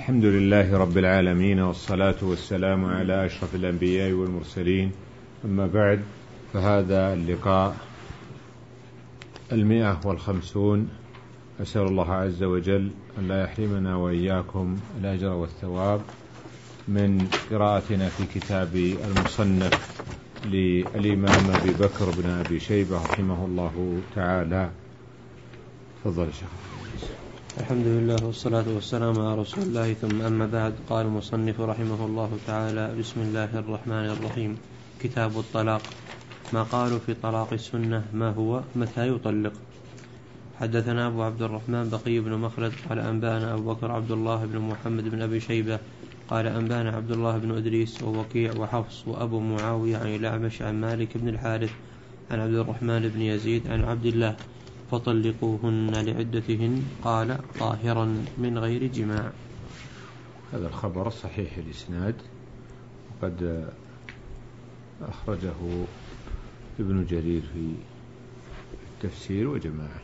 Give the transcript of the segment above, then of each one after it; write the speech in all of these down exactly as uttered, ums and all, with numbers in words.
الحمد لله رب العالمين، والصلاة والسلام على أشرف الأنبياء والمرسلين، أما بعد، فهذا اللقاء المئة والخمسون. أسأل الله عز وجل أن لا يحرمنا وإياكم الأجر والثواب من قراءتنا في كتاب المصنف للإمام أبي بكر بن أبي شيبة رحمه الله تعالى. تفضل شيخ. الحمد لله والصلاة والسلام على رسول الله، ثم أما بعد. قال المصنف رحمه الله تعالى: بسم الله الرحمن الرحيم. كتاب الطلاق. ما قالوا في طلاق السنة ما هو متى يطلق. حدثنا أبو عبد الرحمن بقي بن مخلد قال أنبانا أبو بكر عبد الله بن محمد بن أبي شيبة قال أنبانا عبد الله بن أدريس ووكيع وحفص وأبو معاوية عن الأعمش عن مالك بن الحارث عن عبد الرحمن بن يزيد عن عبد الله: فطلقوهن لعدتهن قال: طاهرا من غير جماع. هذا الخبر صحيح الإسناد، وقد أخرجه ابن جرير في التفسير وجماعة.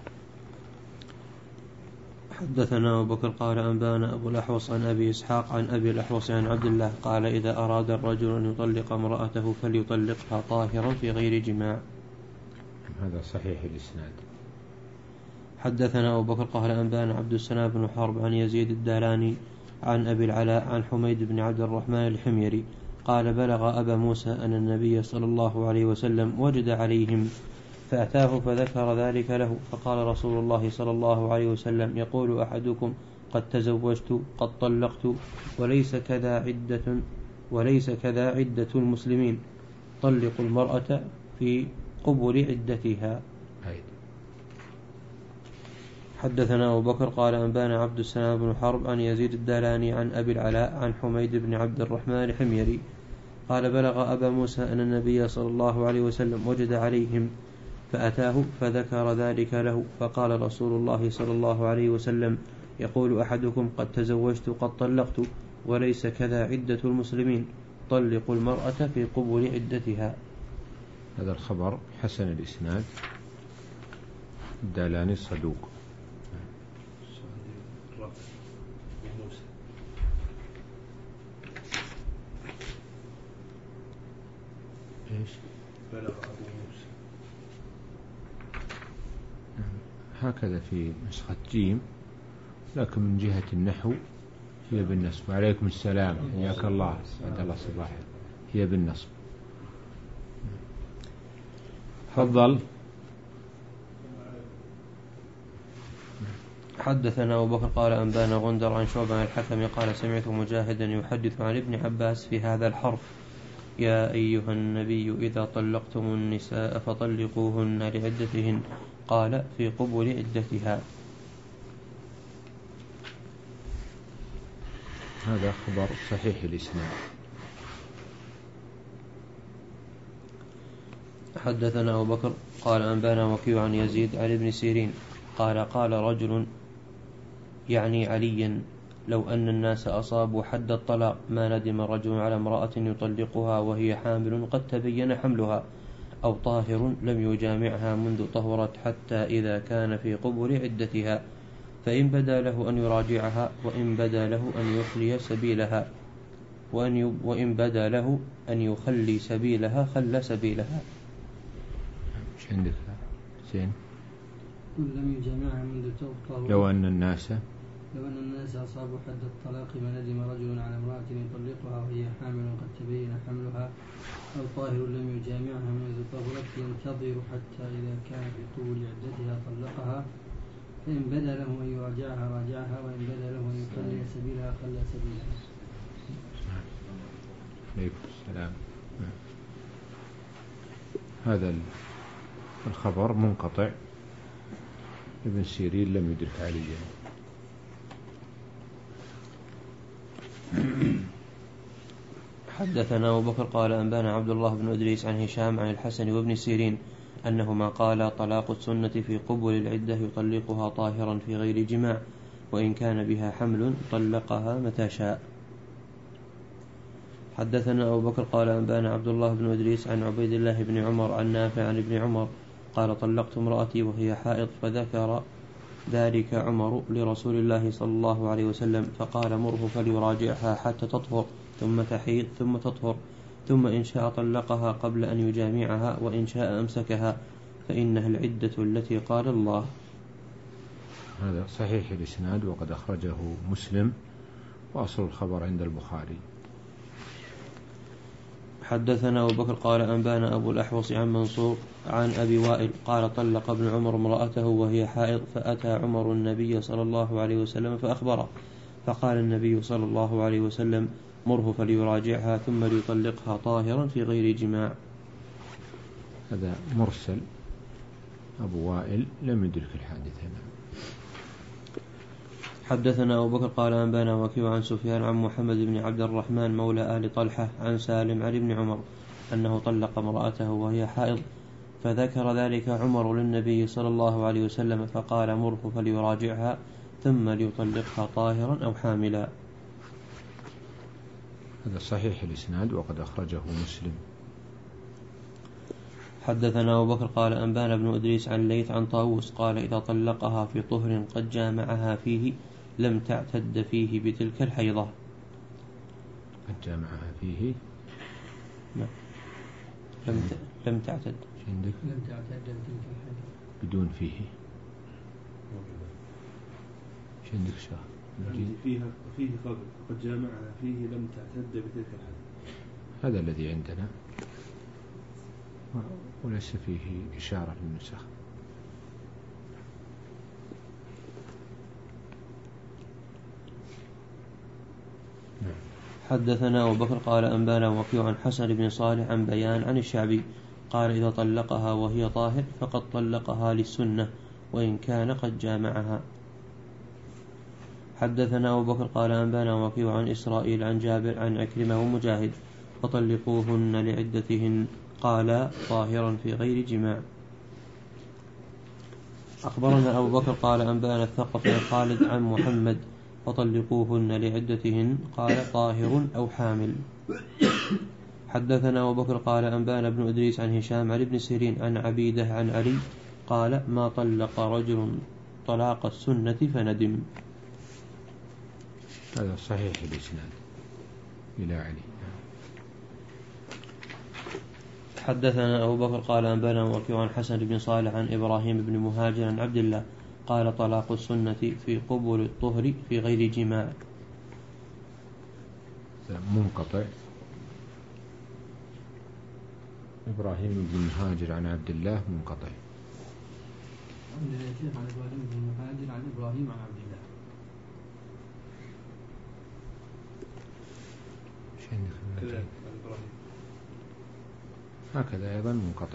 حدثنا أبو بكر قال أنبانا أبو الأحوص عن أبي إسحاق عن أبي الأحوص عن عبد الله قال: إذا أراد الرجل أن يطلق امرأته فليطلقها طاهرا في غير جماع. هذا صحيح الإسناد. حدثنا أبو بكر قال أنبانا عبد السلام بن حرب عن يزيد الدالاني عن أبي العلاء عن حميد بن عبد الرحمن الحميري قال: بلغ أبا موسى أن النبي صلى الله عليه وسلم وجد عليهم فأتاه فذكر ذلك له، فقال رسول الله صلى الله عليه وسلم: يقول أحدكم قد تزوجت قد طلقت وليس كذا عدة وليس كذا عدة المسلمين، طلقوا المرأة في قبل عدتها. حدثنا أبو بكر قال أنبانا عبد السلام بن حرب عن يزيد الدالاني عن أبي العلاء عن حميد بن عبد الرحمن الحميري قال: بلغ أبا موسى أن النبي صلى الله عليه وسلم وجد عليهم فأتاه فذكر ذلك له، فقال رسول الله صلى الله عليه وسلم: يقول أحدكم قد تزوجت قد طلقت وليس كذا عدة المسلمين، طلقوا المرأة في قبل عدتها. هذا الخبر حسن الإسناد، الدالاني صدوق. إيش؟ بلغ أبو موسى. هكذا في نسخة جيم، لكن من جهة النحو هي بالنصب. عليكم السلام، حياك الله، سعد الله صباحا. هي بالنصب. تفضل. حدثنا أبو بكر قال أنبانا غندر عن شعبة عن الحكم قال: سمعت مجاهدا يحدث عن ابن عباس في هذا الحرف: يا أيها النبي إذا طلقتم النساء فطلقوهن لعدتهن، قال: في قبل عدتها. هذا خبر صحيح الإسناد. حدثنا أبو بكر قال أنبانا وكيع عن يزيد عن ابن سيرين قال: قال رجل يعني عليا: لو أن الناس أصابوا حد الطلاق ما ندم رجل على امرأة يطلقها وهي حامل قد تبين حملها أو طاهر لم يجامعها منذ طهرت حتى إذا كان في قبل عدتها، فإن بدا له أن يراجعها وإن بدا له أن يخلي سبيلها وإن, وإن بدا له أن يخلي سبيلها خلى سبيلها. مش عندك زين؟ لم يجامعها منذ طهرت. لو أن الناس لو أن الناس أصابوا حد الطلاق ما ندم رجل على امرأة يطلقها وهي حامل قد تبين حملها أو طاهر لم يجامعها منذ طهرت ينتظر حتى إذا كان في طول عدتها طلقها، فإن بدا له أن يراجعها راجعها وإن بدا له أن يخلي سبيلها خلى سبيلها. عليكم السلام. هذا الخبر منقطع، ابن سيرين لم يدرك عليه. حدثنا أبو بكر قال أنبانا عبد الله بن أدريس عن هشام عن الحسن وابن سيرين أنهما قال: طلاق السنة في قبل العدة يطلقها طاهرا في غير جماع، وإن كان بها حمل طلقها متى شاء. حدثنا أبو بكر قال أنبانا عبد الله بن أدريس عن عبيد الله بن عمر عن نافع عن ابن عمر قال: طلقت امرأتي وهي حائض، فذكر ذلك عمر لرسول الله صلى الله عليه وسلم فقال مره فليراجعها حتى تطهر ثم تحيض ثم تطهر ثم إن شاء طلقها قبل أن يجامعها وإن شاء أمسكها فإنها العدة التي قال الله. هذا صحيح الإسناد وقد أخرجه مسلم وأصل الخبر عند البخاري. حدثنا أبو بكر قال أنبانا أبو الأحوص عن منصور عن أبي وائل قال طلق ابن عمر امرأته وهي حائض فأتى عمر النبي صلى الله عليه وسلم فأخبره فقال النبي صلى الله عليه وسلم مره فليراجعها ثم ليطلقها طاهرا في غير جماع. هذا مرسل، أبو وائل لم يدرك الحادثة. حدثنا أبو بكر قال أنبانا وكيع عن سفيان عن محمد بن عبد الرحمن مولى آل طلحة عن سالم عن ابن عمر أنه طلق امرأته وهي حائض فذكر ذلك عمر للنبي صلى الله عليه وسلم فقال مره فليراجعها ثم ليطلقها طاهرا أو حاملا. هذا صحيح الإسناد وقد أخرجه مسلم. حدثنا أبو بكر قال أنبانا بن إدريس عن ليث عن طاووس قال إذا طلقها في طهر قد جامعها فيه لم تعتد فيه بتلك الحيضة. قد جامعها فيه لا. لم لم تعتد عندك لم تعتد بتلك الحيضة بدون فيه ايش عندك شاه فيها فيه قد جامعها فيه لم تعتد بتلك الحيضة. هذا الذي عندنا وليس فيه إشارة للنسخ. حدثنا أبو بكر قال أنبانا وكيع عن حسن بن صالح عن بيان عن الشعبي قال إذا طلقها وهي طاهر فقد طلقها للسنة وإن كان قد جامعها. حدثنا أبو بكر قال أنبانا وكيع عن إسرائيل عن جابر عن عكرمة ومجاهد فطلقوهن لعدتهن قال طاهرا في غير جماع. أخبرنا أبو بكر قال أنبانا الثقفي خالد عن محمد فطلقوهن لعدتهن قال طاهر أو حامل. حدثنا أبو بكر قال أنبانا بن إدريس عن هشام عن ابن سيرين عن عبيدة عن علي قال ما طلق رجل طلاق السنة فندم. هذا صحيح الإسناد إلى علي. حدثنا أبو بكر قال أنبانا وكيع عن حسن بن صالح عن إبراهيم بن مهاجر عن عبد الله قال طلاق السنة في قبل الطهر في غير جماع. منقطع. إبراهيم بن مهاجر عن عبد الله منقطع. عندنا شيخ عن إبراهيم بن مهاجر عن إبراهيم عن عبد الله. هكذا أيضا منقطع.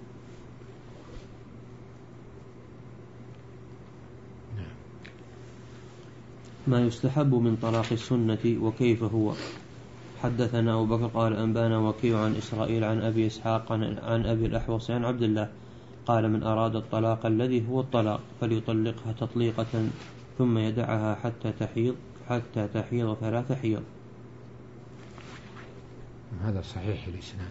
ما يستحب من طلاق السنة وكيف هو. حدثنا أبو بكر قال أنبانا وكيع عن إسرائيل عن أبي إسحاق عن أبي الأحوص عن عبد الله قال من أراد الطلاق الذي هو الطلاق فليطلقها تطليقة ثم يدعها حتى تحيض حتى تحيض فلا تحيض. هذا صحيح الإسناد.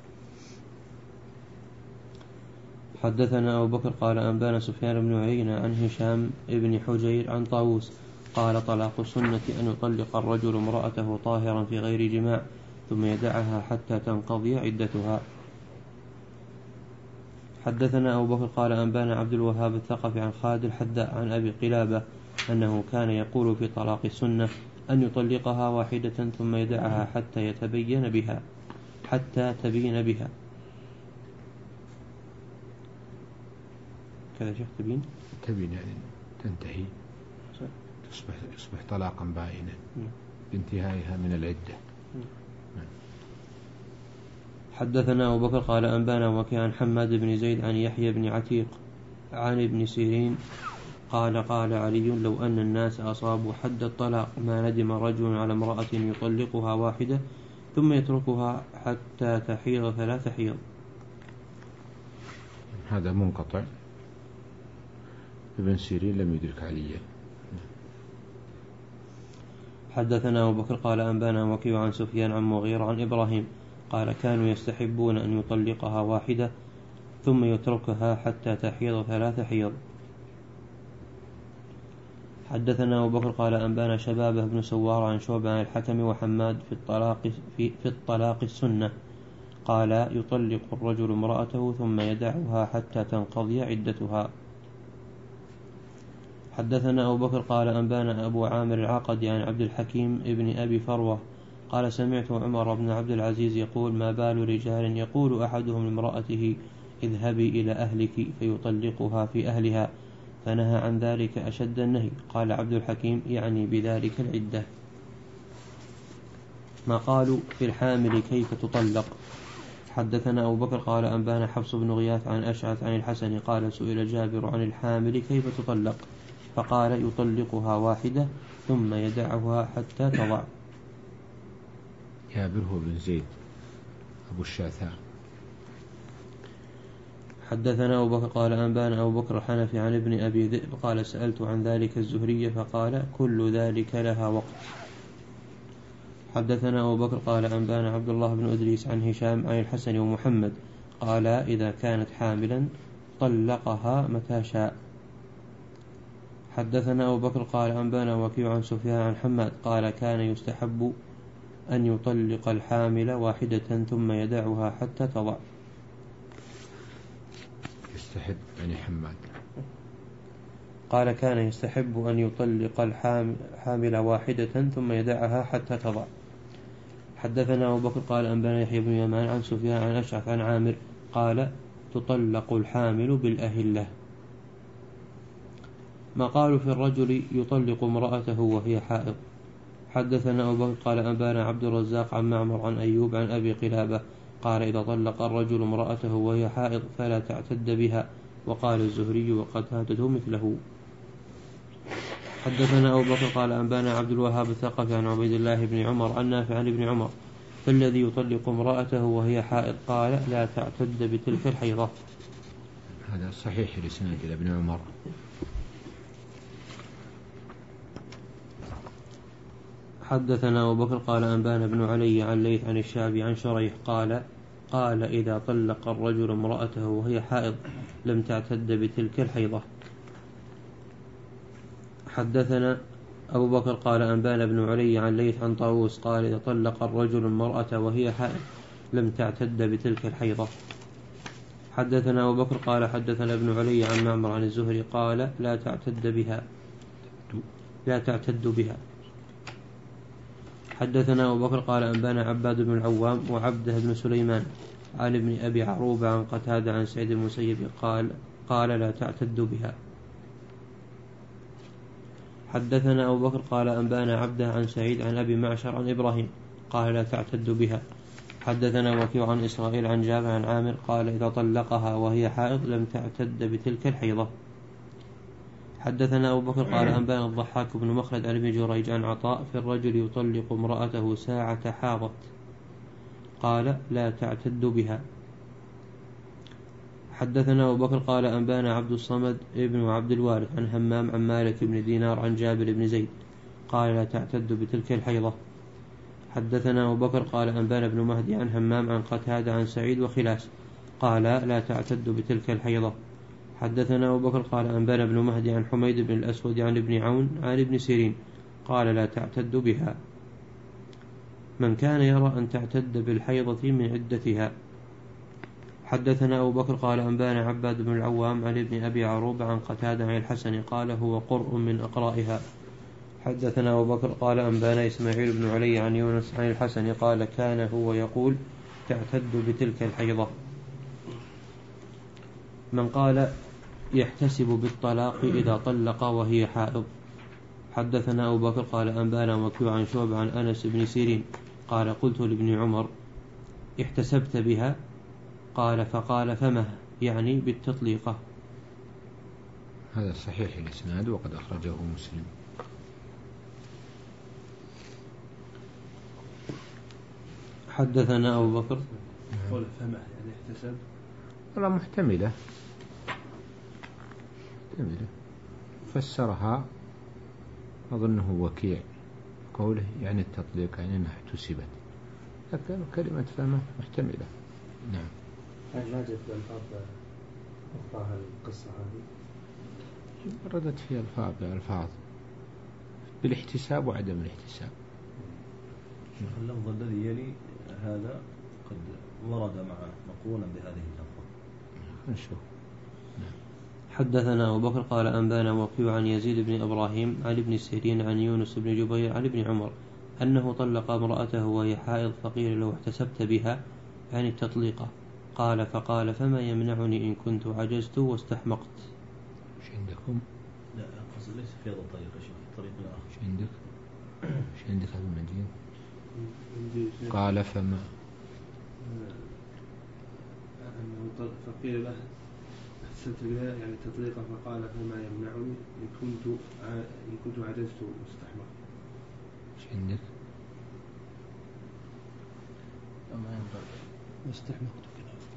حدثنا أبو بكر قال أنبانا سفيان بن عيينة عن هشام بن حجير عن طاووس قال طلاق السنة أن يطلق الرجل امرأته طاهرا في غير جماع ثم يدعها حتى تنقضي عدتها. حدثنا أبو بكر قال أنبانا عبد الوهاب الثقفي عن خالد الحذاء عن أبي قلابة أنه كان يقول في طلاق السنة أن يطلقها واحدة ثم يدعها حتى يتبين بها حتى تبين بها كذا شيخ تبين تبين يعني تنتهي تصبح يصبح طلاقا بائنا بانتهائها من العدة. حدثنا أبو بكر قال أنبانا وكيع عن حماد بن زيد عن يحيى بن عتيق عن ابن سيرين قال قال علي لو أن الناس أصابوا حد الطلاق ما ندم رجل على امرأة يطلقها واحدة ثم يتركها حتى تحيض فلا تحيض. هذا منقطع. ابن سيرين لم يدرك عليا. حدثنا أبو بكر قال أنبانا وكيع عن سفيان عن مغيرة عن إبراهيم قال كانوا يستحبون أن يطلقها واحدة ثم يتركها حتى تحيض ثلاث حيض. حدثنا أبو بكر قال أنبانا شبابه بن سوار عن شعبة عن الحكم وحماد في الطلاق, في, في الطلاق السنة قال يطلق الرجل امرأته ثم يدعها حتى تنقضي عدتها. حدثنا أبو بكر قال أنبانا أبو عامر العقدي عن عبد الحكيم ابن أبي فروة قال سمعت عمر بن عبد العزيز يقول ما بال رجال يقول أحدهم لامرأته اذهبي إلى أهلك فيطلقها في أهلها فنهى عن ذلك أشد النهي. قال عبد الحكيم يعني بذلك العدة. ما قالوا في الحامل كيف تطلق. حدثنا أبو بكر قال أنبانا حفص بن غياث عن أشعث عن الحسن قال سئل جابر عن الحامل كيف تطلق فقال يطلقها واحدة ثم يدعها حتى تضع. جابر هو بن زيد أبو الشاثاء. حدثنا أبو بكر قال أنبانا أبو بكر الحنفي عن ابن أبي ذئب قال سألت عن ذلك الزهري فقال كل ذلك لها وقت. حدثنا أبو بكر قال أنبانا عبد الله بن أدريس عن هشام عن الحسن ومحمد قال إذا كانت حاملا طلقها متى شاء. حدثنا أبو بكر قال أنبانا وكيع عن سفيان عن حماد قال كان يستحب أن يطلق الحامل واحدة ثم يدعها حتى تضع. يستحب يعني حماد قال كان يستحب أن يطلق الحامل واحدة ثم يدعها حتى تضع. حدثنا أبو بكر قال أنبانا يحيى بن يمان عن سفيان عن أشعث عن عامر قال تطلق الحامل بالأهلة. ما قالوا في الرجل يطلق امرأته وهي حائض. حدثنا أبو بكر قال أنبانا عبد الرزاق عن معمر عن أيوب عن أبي قلابة قال إذا طلق الرجل امرأته وهي حائض فلا تعتد بها. وقال الزهري وقتادة مثله. حدثنا أبو بكر قال أنبانا عبد الوهاب الثقفي عن عبيد الله بن عمر عن نافع عن ابن عمر فالذي يطلق امرأته وهي حائض قال لا تعتد بتلك الحيضة. هذا صحيح الإسناد إلى ابن عمر. حدثنا أبو بكر قال أنبانا بن علي عن ليث عن الشعبي عن شريح قال قال إذا طلق الرجل امرأته وهي حائض لم تعتد بتلك الحيضة. حدثنا أبو بكر قال أنبانا بن علي عن ليث عن طاووس قال إذا طلق الرجل المرأة وهي حائض لم تعتد بتلك الحيضة. حدثنا أبو بكر قال حدثنا ابن علي عن معمر عن الزهري قال لا تعتد بها لا تعتد بها. حدثنا أبو بكر قال أنبانا عباد بن العوام وعبده بن سليمان عن ابن أبي عروبة عن قتادة عن سعيد المسيب قال قال لا تعتد بها. حدثنا أبو بكر قال أنبانا عبده عن سعيد عن أبي معشر عن إبراهيم قال لا تعتد بها. حدثنا وكيع عن إسرائيل عن جابر عن عامر قال إذا طلقها وهي حائض لم تعتد بتلك الحيضة. حدثنا أبو بكر قال أنبانا الضحاك بن مخلد عن ابن جريج عن عطاء في الرجل يطلق امرأته ساعة حاضت قال لا تعتد بها. حدثنا أبو بكر قال أنبانا عبد الصمد ابن عبد الوارث عن همام عن مالك بن دينار عن جابر بن زيد قال لا تعتد بتلك الحيضة. حدثنا أبو بكر قال أنبانا بن مهدي عن همام عن قتادة عن سعيد وخلاس قال لا تعتد بتلك الحيضة. حدثنا أبو بكر قال أنبانا بن مهدي عن حميد بن الأسود عن ابن عون عن ابن سيرين قال لا تعتد بها. من كان يرى أن تعتد بالحيضة من عدتها. حدثنا أبو بكر قال أنبانا عباد بن العوام عن ابن أبي عروبة عن قتادة عن الحسن قال هو قرء من أقرائها. حدثنا أبو بكر قال أنبانا إسماعيل بن علي عن يونس عن الحسن قال كان هو يقول تعتد بتلك الحيضة. من قال يحتسب بالطلاق إذا طلق وهي حائض. حدثنا أبو بكر قال أنبانا وكيع عن شعبة عن أنس بن سيرين قال قلت لابن عمر احتسبت بها قال فقال فمه يعني بالتطليقة. هذا صحيح الإسناد وقد أخرجه مسلم. حدثنا أبو بكر قول فمه يعني احتسب والله محتملة محتملة فسرها أظنه وكيع قوله يعني التطليق يعني أنها احتسبت لكن كلمة فمه محتملة. نعم. هل ما جت بالألفاظ أخرى القصة هذه؟ ردت فيها ألفاظ بألفاظ بالاحتساب وعدم الاحتساب. اللفظ الذي يلي هذا قد ورد معه مقرونا بهذه اللفظة. نشوف. حدثنا أبو بكر قال أنبانا وكيع عن يزيد بن إبراهيم عن ابن سيرين عن يونس بن جبير عن ابن عمر أنه طلق امرأته وهي حائض فقيل له احتسبت بها يعني التطليقة؟ قال فقال فما يمنعني إن كنت عجزت واستحمقت. ايش عندكم؟ لا قصد ليس في هذا الطريق يا شيخ، الطريق الآخر. ايش عندك؟ ايش عندك هذا المجيد؟ قال فما أنه فقيل له احتسبت بها يعني تطليقة فقال فما يمنعني إن كنت إن كنت عجزت واستحمقت. ايش عندك؟ فما ينبغي واستحمقت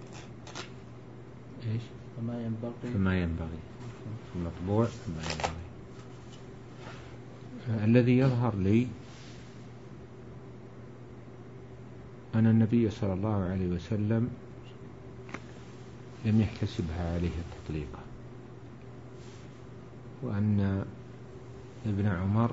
ايش؟ فما ينبغي فما ينبغي المطبوع فما ينبغي. الذي يظهر لي أن النبي صلى الله عليه وسلم لم يحتسبها عليه التطليقة، وأن ابن عمر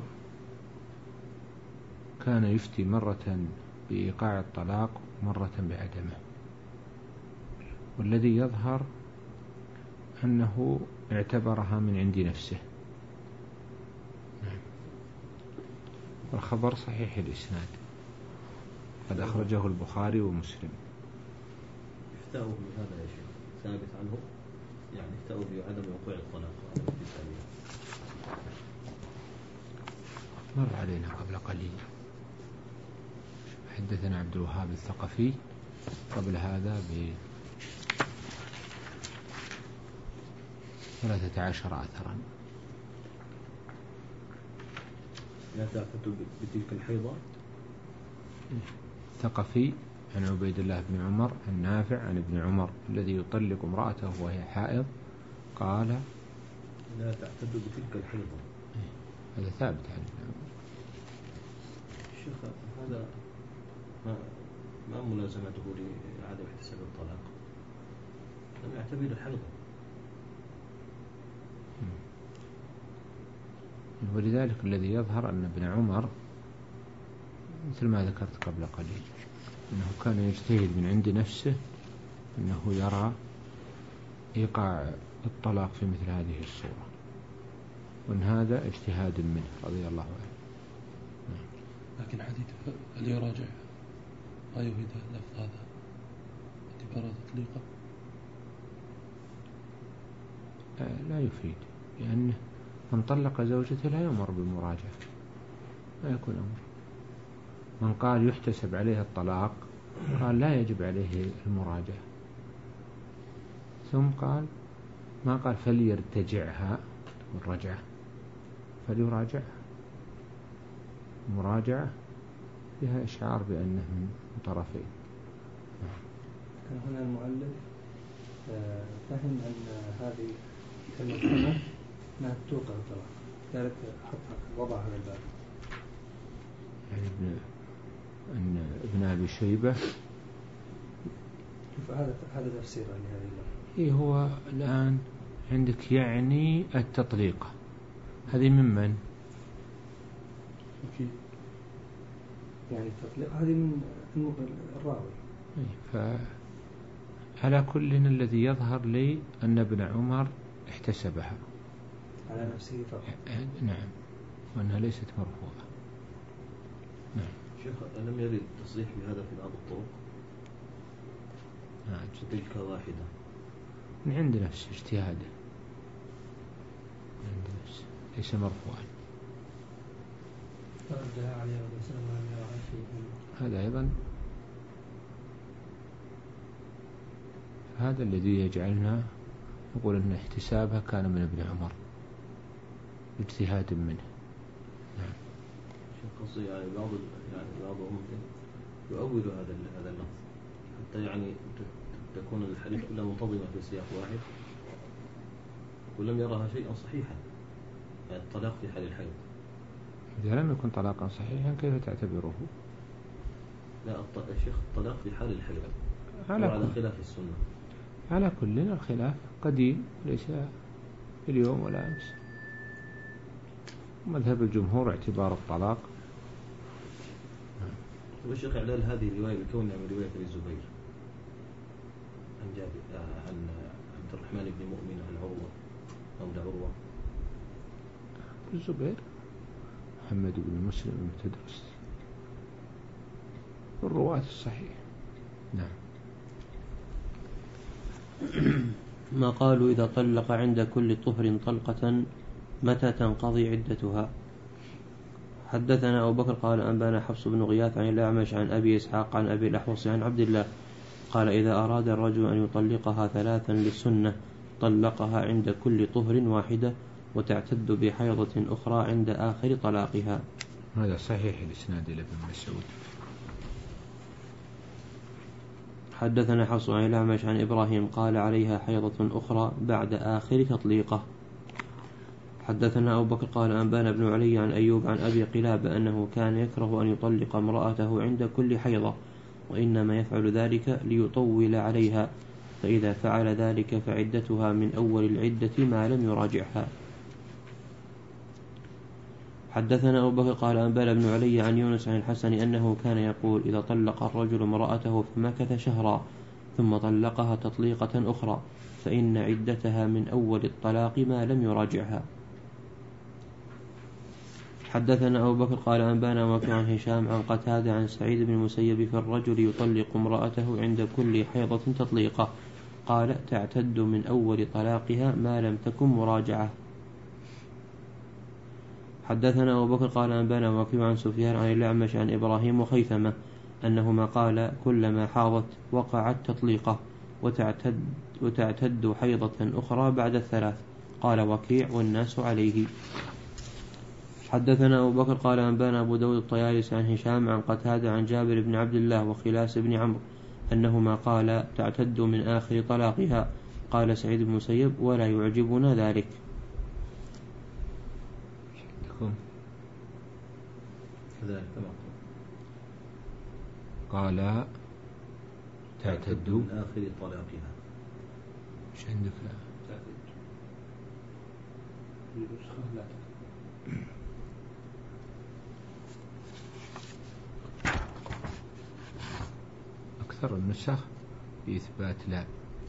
كان يفتي مرة بإيقاع الطلاق مرة بعدمه، والذي يظهر أنه اعتبرها من عند نفسه. والخبر صحيح الإسناد قد أخرجه البخاري ومسلم. افتأوا بهذا يا شيخ ثابت عنه، يعني افتأوا بعدم وقوع الطلاق. مر علينا قبل قليل، حدثنا عبد الوهاب الثقفي قبل هذا ب ثلاثة عشر أثرا. لا تعتد بتلك الحيضة. ثقفي عن عبيد الله بن عمر عن نافع عن ابن عمر الذي يطلق امرأته وهي حائض قال لا تعتد بتلك الحيضة. هذا ثابت عن ابن عمر. الشيخ هذا ما ما ملازمته لعدم احتساب الطلاق؟ لم يعتبر الحيضة. ولذلك الذي يظهر أن ابن عمر مثل ما ذكرت قبل قليل أنه كان يجتهد من عند نفسه أنه يرى إيقاع الطلاق في مثل هذه الصورة، وأن هذا اجتهاد منه رضي الله عنه. لكن حديث اللي يراجع لا يفيد اللفظ هذا اعتبار تطليقه. لا يفيد، لأنه من طلق زوجته لا يؤمر بالمراجعة، لا يكون أمر. من قال يحتسب عليه الطلاق قال لا يجب عليه المراجعة، ثم قال ما قال فليرتجعها والرجعة، فليراجعها. مراجعة فيها إشعار بأنه من طرفين. كان هنا المؤلف فهم أن هذه المسألة أنها توقع الطلاق، ذلك حط وضع هذا الباب. يعني ابن أن ابن أبي شيبة هذا هذا تفسير لهذه اللفظة. إيه هو الآن عندك يعني التطليقة هذه من من؟ أكيد يعني التطليق هذه من الراوي. فعلى كل الذي يظهر لي أن ابن عمر احتسبها على نفسه فقط. نعم، وأنها ليست مرفوعة. نعم. شيخ لم يرد تصريح بهذا في بعض الطرق. نعم. تلك واحدة من عند نفسه اجتهاده، من عند نفسه ليس مرفوعا. فردها عليه وسلم ولم يرى شيء. هذا أيضا هذا الذي يجعلنا نقول أن احتسابها كان من ابن عمر اجتهاد منه. نعم. شيخ قصدي يعني بعض يعني بعضهم يؤول هذا هذا اللفظ حتى يعني تكون الحديث كلها منتظمة في سياق واحد، ولم يرها شيئا صحيحا، يعني الطلاق في حال الحيض. إذا لم يكن طلاقا صحيحا كيف تعتبره؟ لا الشيخ الطلاق في حال الحيض على, على خلاف السنة. على كل الخلاف قديم ليس اليوم ولا أمس. مذهب الجمهور اعتبار الطلاق. والشيخ إعلال هذه الرواية بكونها من رواية الزبير عن جابر عن عبد الرحمن بن مؤمن عن عروة أو لعروة. الزبير محمد بن مسلم بن تدرس الرواة الصحيح. نعم. ما قالوا إذا طلق عند كل طهر طلقة متى تنقضي عدتها؟ حدثنا أبو بكر قال أنبانا حفص بن غياث عن الأعمش عن أبي إسحاق عن أبي الأحوص عن عبد الله قال إذا أراد الرجل أن يطلقها ثلاثا للسنة طلقها عند كل طهر واحدة وتعتد بحيضة أخرى عند آخر طلاقها. هذا صحيح الإسناد إلى ابن مسعود. حدثنا حفص عن الأعمش عن إبراهيم قال عليها حيضة أخرى بعد آخر تطليقه. حدثنا أبو بكر قال أنبانا بن علي عن أيوب عن أبي قلابة أنه كان يكره أن يطلق امرأته عند كل حيضة وإنما يفعل ذلك ليطول عليها فإذا فعل ذلك فعدتها من أول العدة ما لم يراجعها. حدثنا أبو بكر قال أنبانا بن علي عن يونس عن الحسن أنه كان يقول إذا طلق الرجل امرأته فمكث شهرا ثم طلقها تطليقة أخرى فإن عدتها من أول الطلاق ما لم يراجعها. حدثنا أبو بكر قال أنبانا وكيع عن هشام عن قتادة عن سعيد بن المسيب في الرجل يطلق امرأته عند كل حيضة تطليقة قال تعتد من أول طلاقها ما لم تكن مراجعة. حدثنا أبو بكر قال أنبانا وكيع عن سفيان عن الأعمش عن إبراهيم وخيثمة أنهما قال كلما حاضت وقعت تطليقة وتعتد, وتعتد حيضة أخرى بعد الثلاث. قال وكيع والناس عليه. حدثنا أبو بكر قال أنبانا أبو داود الطيالسي عن هشام عن قتادة عن جابر بن عبد الله وخلاس بن عمرو أنهما قال تعتد من آخر طلاقها. قال سعيد بن المسيب ولا يعجبنا ذلك. قال تعتد من آخر طلاقها. ايش عندك؟ أكثر النسخ بإثبات لا.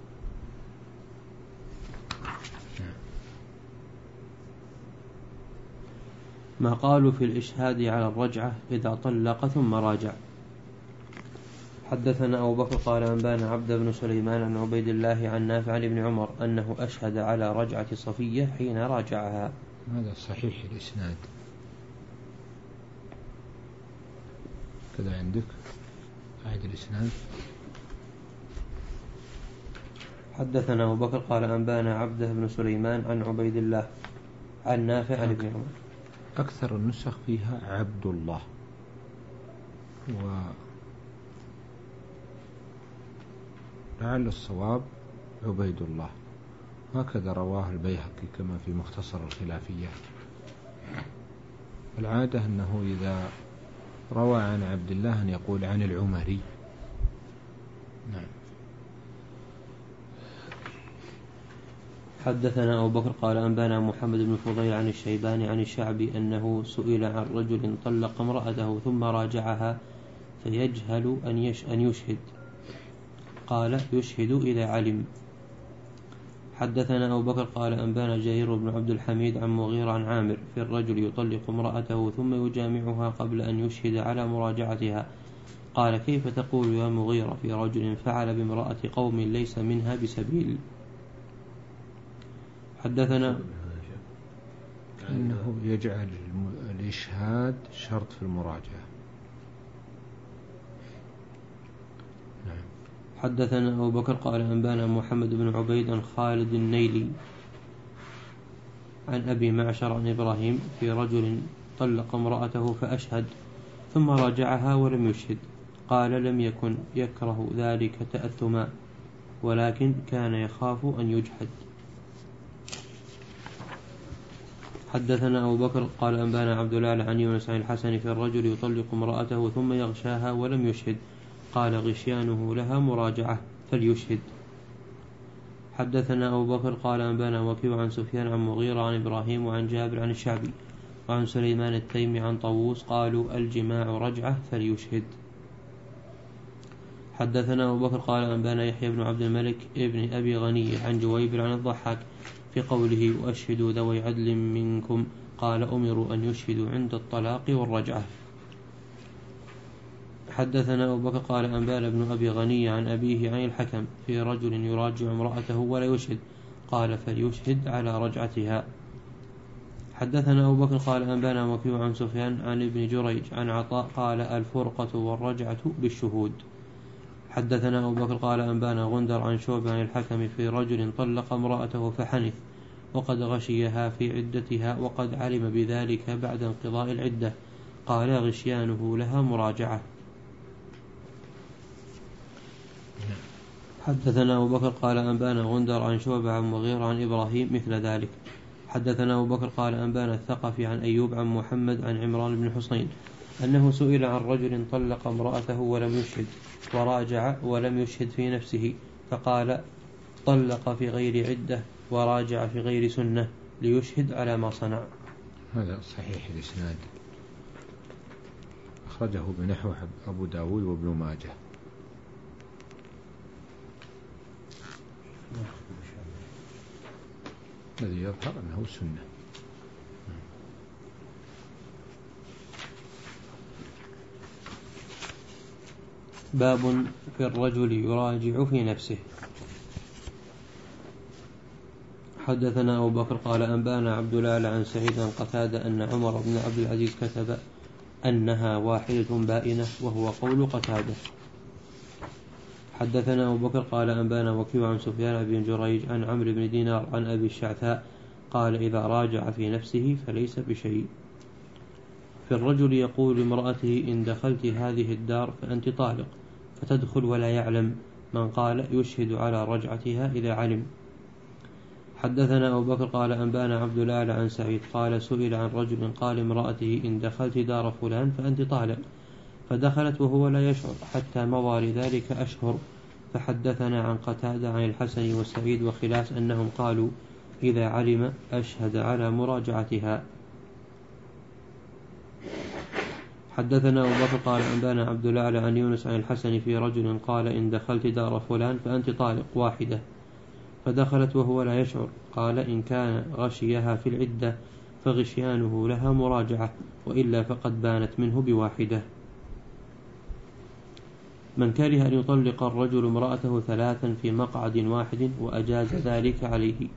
ما قالوا في الإشهاد على الرجعة إذا طلق ثم راجع. حدثنا أبو بكر قال أنبانا عبد بن سليمان عن عبيد الله عن نافع عن ابن عمر أنه أشهد على رجعة صفية حين راجعها. هذا صحيح الإسناد. كذا عندك أعد الإسناد. حدثنا أبو بكر قال أنبانا عبد بن سليمان عن عبيد الله عن نافع عن ابن عمر. أكثر النسخ فيها عبد الله ولعل الصواب عبيد الله. هكذا رواه البيهقي كما في مختصر الخلافية. العادة أنه إذا روى عن عبد الله أن يقول عن العمري. نعم. حدثنا أبو بكر قال أنبانا محمد بن فضيل عن الشيباني عن الشعبي أنه سئل عن رجل طلق امرأته ثم راجعها فيجهل أن, يش أن يشهد قال يشهد إذا علم. حدثنا أبو بكر قال أنبانا جرير بن عبد الحميد عن مغيرة عن عامر في الرجل يطلق امرأته ثم يجامعها قبل أن يشهد على مراجعتها قال كيف تقول يا مغيرة في رجل فعل بامرأة قوم ليس منها بسبيل. حدثنا أنه يجعل الإشهاد شرط في المراجعة. نعم. حدثنا أبو بكر قال أنبانا محمد بن عبيد عن خالد النيلي عن أبي معشر عن إبراهيم في رجل طلق امرأته فأشهد ثم راجعها ولم يشهد قال لم يكن يكره ذلك تأثما ولكن كان يخاف أن يجحد. حدثنا أبو بكر قال أنبانا عبد الله عن يونس عن الحسن في الرجل يطلق امرأته ثم يغشاها ولم يشهد قال غشيانه لها مراجعة فليشهد. حدثنا أبو بكر قال أنبانا وكيع عن سفيان عن مغيرة عن إبراهيم وعن جابر عن الشعبي وعن سليمان التيمي عن طاووس قالوا الجماع رجعة فليشهد. حدثنا أبو بكر قال أنبانا يحيى بن عبد الملك ابن أبي غني عن جويبر عن الضحاك في قوله وأشهدوا ذوي عدل منكم قال أمروا أن يشهدوا عند الطلاق والرجعة. حدثنا أبو بكر قال أنبانا ابن أبي غني عن أبيه عن الحكم في رجل يراجع امرأته ولا يشهد قال فليشهد على رجعتها. حدثنا أبو بكر قال أنبانا وكيع عن سفيان عن ابن جريج عن عطاء قال الفرقة والرجعة بالشهود. حدثنا أبو بكر قال أنبانا غندر عن شعبة عن الحكم في رجل طلق امرأته فحنث وقد غشيها في عدتها وقد علم بذلك بعد انقضاء العدة قال غشيانه لها مراجعة. حدثنا أبو بكر قال أنبانا غندر عن شعبة عن مغير عن إبراهيم مثل ذلك. حدثنا أبو بكر قال أنبانا الثقفي عن أيوب عن محمد عن عمران بن حسين أنه سئل عن رجل طلق امرأته ولم يشهد وراجع ولم يشهد في نفسه فقال طلق في غير عدة وراجع في غير سنة ليشهد على ما صنع. هذا صحيح الإسناد أخرجه بنحو أبو داود وابن ماجه. الذي يظهر أنه سنة. باب في الرجل يراجع في نفسه. حدثنا أبو بكر قال أنبانا عبد الله عن سعيد عن قتادة أن عمر بن عبد العزيز كتب أنها واحدة بائنة وهو قول قتادة. حدثنا أبو بكر قال أنبانا وكيع عن سفيان بن جريج عن عمرو بن دينار عن أبي الشعثاء قال إذا راجع في نفسه فليس بشيء. في الرجل يقول لامرأته إن دخلت هذه الدار فأنت طالق فتدخل ولا يعلم من قال يشهد على رجعتها إذا علم. حدثنا أبو بكر قال أنبانا عبد الله عن سعيد قال سئل عن رجل قال امرأته إن دخلت دار فلان فأنت طالق فدخلت وهو لا يشعر حتى مضى لذلك أشهر. فحدثنا عن قتادة عن الحسن والسعيد وخلاس أنهم قالوا إذا علم أشهد على مراجعتها. حدثنا أبو بكر قال أنبانا عبد الله عن يونس عن الحسن في رجل قال إن دخلت دار فلان فأنت طالق واحدة فدخلت وهو لا يشعر قال إن كان غشيها في العدة فغشيانه لها مراجعة وإلا فقد بانت منه بواحدة. من كره أن يطلق الرجل امرأته ثلاثا في مقعد واحد وأجاز ذلك عليه.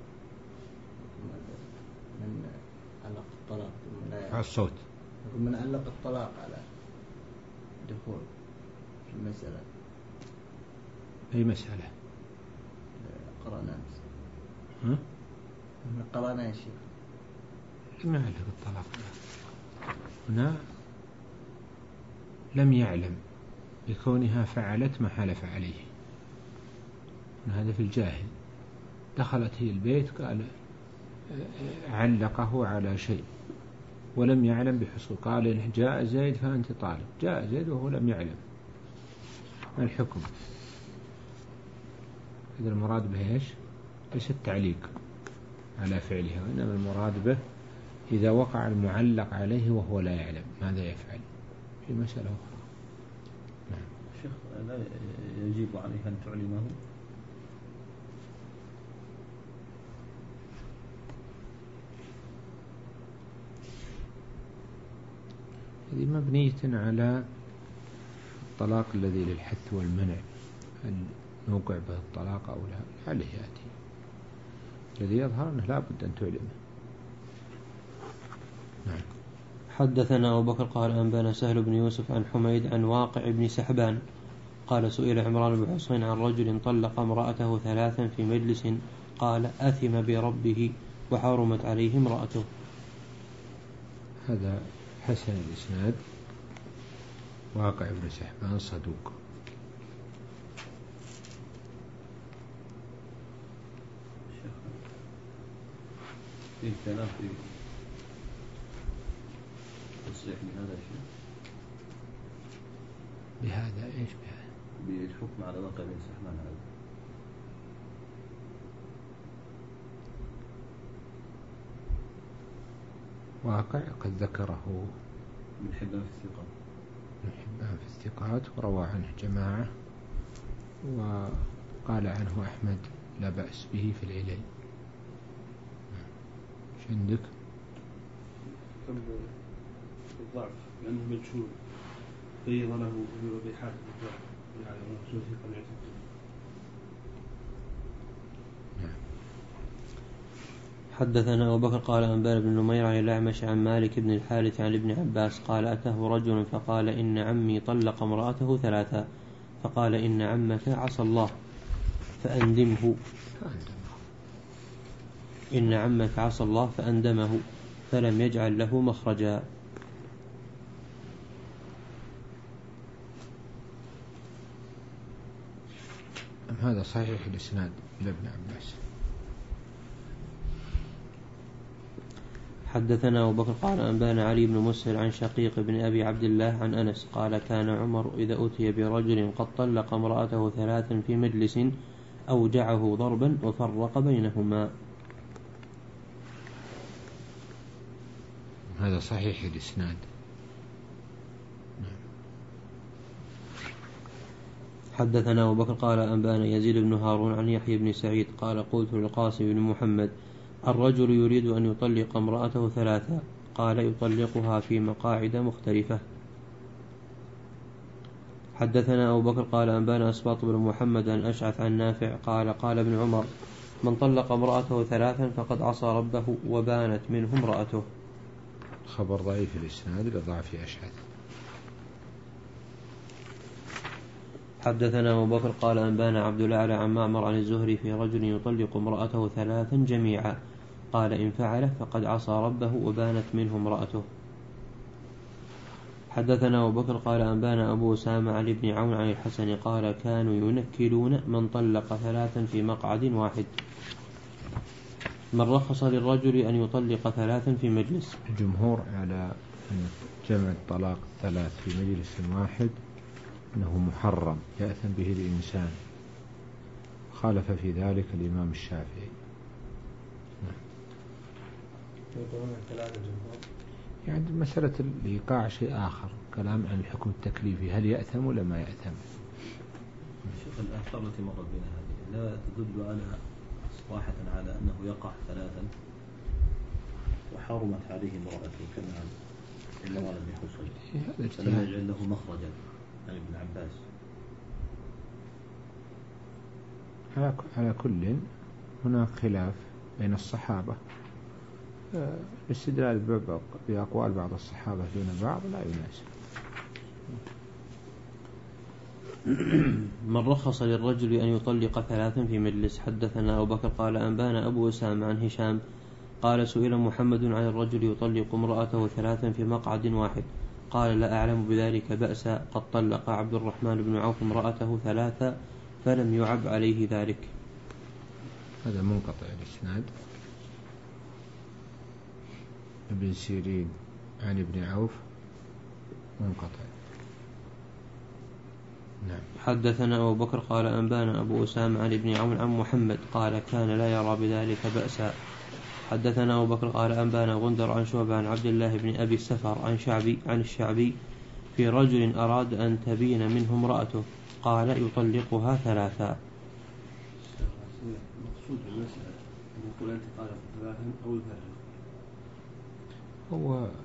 من علق الطلاق على الصوت من علق الطلاق على دخول في المسألة. أي مسألة؟ قرأنا ها؟ من قرأنا يا شيخ ما علق الطلاق هنا لم يعلم بكونها فعلت ما حلف عليه. هذا في الجاهل. دخلت هي البيت قال علقه على شيء ولم يعلم بحصول قال جاء زيد فأنت طالب جاء زيد وهو لم يعلم. ما الحكم؟ إذا المراد به إيش؟ ليس التعليق على فعلها وإنما المراد به إذا وقع المعلق عليه وهو لا يعلم ماذا يفعل في مسألة أخرى. نعم. شيخ لا يجب عليه أن تعلمه. هذه مبنية على الطلاق الذي للحث والمنع هل نوقع به الطلاق أو لا عليه يأتي. الذي يظهر أنه لا بد أن تعلمه. نعم. حدثنا أبو بكر قال أنبانا سهل بن يوسف عن حميد عن واقع بن سحبان قال سئل عمران بن حسين عن رجل طلق امرأته ثلاثا في مجلس قال أثم بربه وحرمت عليه امرأته. هذا حسن الإسناد واقع بن سحبان صدوق. فيه كلام في تصريح بهذا الشيء بهذا إيش بهذا بالحكم على واقع بن سحبان هذا. واقع قد ذكره من حبان في الثقات من حبان في الثقات وروى عنه جماعة، وقال عنه أحمد لا بأس به في العلل. ايش عندك؟ كم الضعف لأنه مجهول بيض له بحاجة الضعف يعني رسول ثقة يعتقد. حدثنا أبو بكر قال أنبانا بن نمير عن الأعمش عن مالك بن الحارث عن ابن عباس قال أتاه رجل فقال إن عمي طلق امرأته ثلاثا، فقال إن عمك عصى الله فأندمه إن عمك عصى الله فأندمه فلم يجعل له مخرجا. هذا صحيح الإسناد لابن عباس. حدثنا أبو بكر قال أنبانا علي بن مسهر عن شقيق بن أبي عبد الله عن أنس قال كان عمر إذا أتي برجل قد طلق امرأته ثلاثا في مجلس أوجعه ضربا وفرق بينهما. هذا صحيح الإسناد. حدثنا أبو بكر قال أنبانا يزيد بن هارون عن يحيى بن سعيد قال قلت للقاسم بن محمد الرجل يريد أن يطلق امرأته ثلاثا، قال يطلقها في مقاعد مختلفة. حدثنا أبو بكر قال أنبانا أسباط بن محمد عن أشعث عن نافع قال قال ابن عمر من طلق امرأته ثلاثا فقد عصى ربه وبانت منه امرأته. خبر ضعيف الإسناد لضعف أشعث. حدثنا أبو بكر قال أنبانا عبد الأعلى عن معمر عن الزهري في رجل يطلق امرأته ثلاثا جميعا، قال إن فعله فقد عصى ربه وبانت منه امرأته. حدثنا أبو بكر قال أنبانا أبو أسامة عن ابن عون عن الحسن قال كانوا ينكلون من طلق ثلاثا في مقعد واحد. من رخص للرجل أن يطلق ثلاثا في مجلس. الجمهور على أن جمع الطلاق ثلاث في مجلس واحد أنه محرم يأثم به الإنسان، خالف في ذلك الإمام الشافعي. يعني مسألة الإيقاع شيء آخر، كلام عن الحكم التكليفي هل يأثم ولا ما يأثم. شوف الآثار التي مرت بنا هذه لا تدل على صراحة على أنه يقع ثلاثا وحرمت عليه امرأته كما إلا قال ابن حصين فلم يجعل له مخرجا عن ابن عباس. على كل هناك خلاف بين الصحابة، الاستدلال بأقوال بعض الصحابة دون بعض لا يناسب. من رخص للرجل أن يطلق ثلاثا في مجلس. حدثنا أبو بكر قال أنبانا أبو أسامة عن هشام قال سئل محمد عن الرجل يطلق امرأته ثلاثا في مقعد واحد، قال لا أعلم بذلك بأسا، قد طلق عبد الرحمن بن عوف امرأته ثلاثا فلم يعب عليه ذلك. هذا منقطع الإسناد. ابن سيرين عن ابن عوف منقطع. نعم. حدثنا أبو بكر قال أنبانا أبو أسامة عن ابن عون عن محمد قال كان لا يرى بذلك بأسا. حدثنا أبو بكر قال أنبانا غندر عن شعبة عن عبد الله بن أبي السفر عن شعبي عن الشعبي في رجل أراد أن تبين منه امرأته قال يطلقها ثلاثا. المقصود بالمسألة أن يقول أنت طالق ثلاثا أو يفرق. هو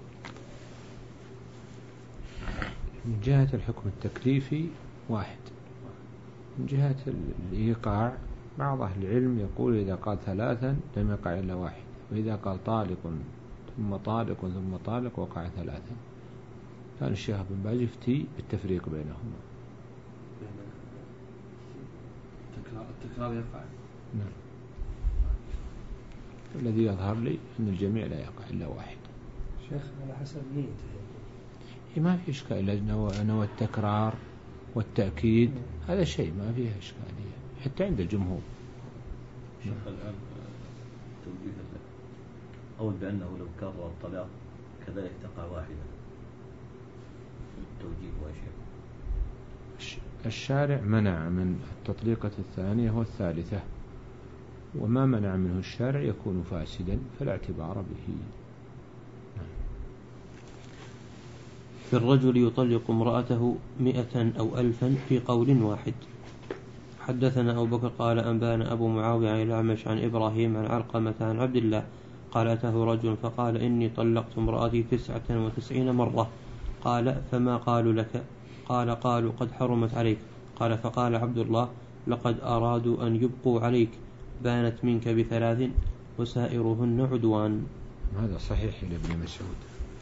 من جهة الحكم التكليفي واحد، من جهة الإيقاع بعض أهل العلم يقول إذا قال ثلاثا لم يقع إلا واحد، وإذا قال طالق ثم طالق ثم طالق وقع ثلاثا. كان الشيخ بن باز يفتي بالتفريق بينهما. التكرار يقع. نعم. الذي يظهر لي أن الجميع لا يقع إلا واحد. شيخ على حسب نيته ما في إشكال، نوى التكرار والتأكيد هذا شيء ما فيه إشكالية حتى عند الجمهور. شيخ الآن توجيه أول بأنه لو كرر الطلاق كذلك تقع واحدة، التوجيه وشيء. الشارع منع من التطليقة الثانية والثالثة، وما منع منه الشارع يكون فاسدا فلا اعتبار به. في الرجل يطلق امرأته مئة أو ألفا في قول واحد. حدثنا أبو بكر قال أنبانا أبو معاوية عن الأعمش عن إبراهيم عن علقمة عن عبد الله قال أتاه رجل فقال إني طلقت امرأتي تسعة وتسعين مرة. قال فما قالوا لك؟ قال قالوا قد حرمت عليك. قال فقال عبد الله لقد أرادوا أن يبقوا عليك بانت منك بثلاث وسائرهن عدوان. هذا صحيح لابن مسعود.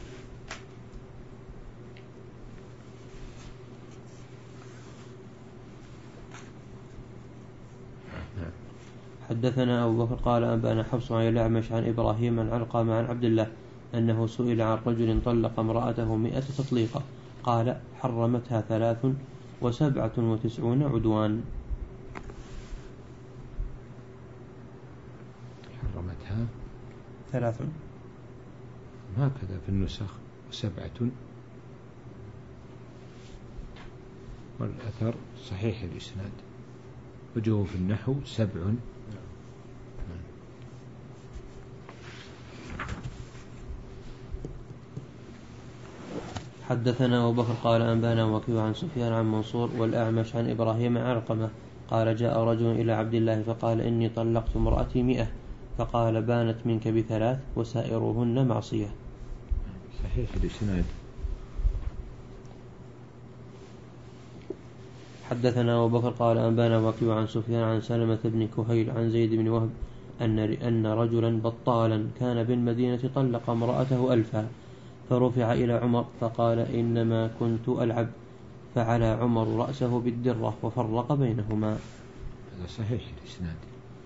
حدثنا أبو بكر قال أنبأنا حفص عن الأعمش عن إبراهيم عن علقمة عن عبد الله أنه سئل عن رجل طلق امرأته مئة تطليقة قال حرمتها ثلاث وسبعة وتسعون عدوان. حرمتها ثلاث هكذا في النسخ وسبعة، والأثر صحيح الإسناد. وجهه في النحو سبع. حدثنا أبو بكر قال أنبانا وكيع عن سفيان عن منصور والأعمش عن إبراهيم عن علقمة قال جاء رجل إلى عبد الله فقال إني طلقت امرأتي مئة فقال بانت منك بثلاث وسائرهن معصية. صحيح الإسناد. حدثنا أبو بكر قال أنبانا وكيع عن سفيان عن سلمة بن كهيل عن زيد بن وهب أن أن رجلا بطالا كان بالمدينة طلق امرأته ألفا فرفع إلى عمر فقال إنما كنت ألعب فعلى عمر رأسه بالدرة وفرق بينهما. هذا صحيح الإسناد.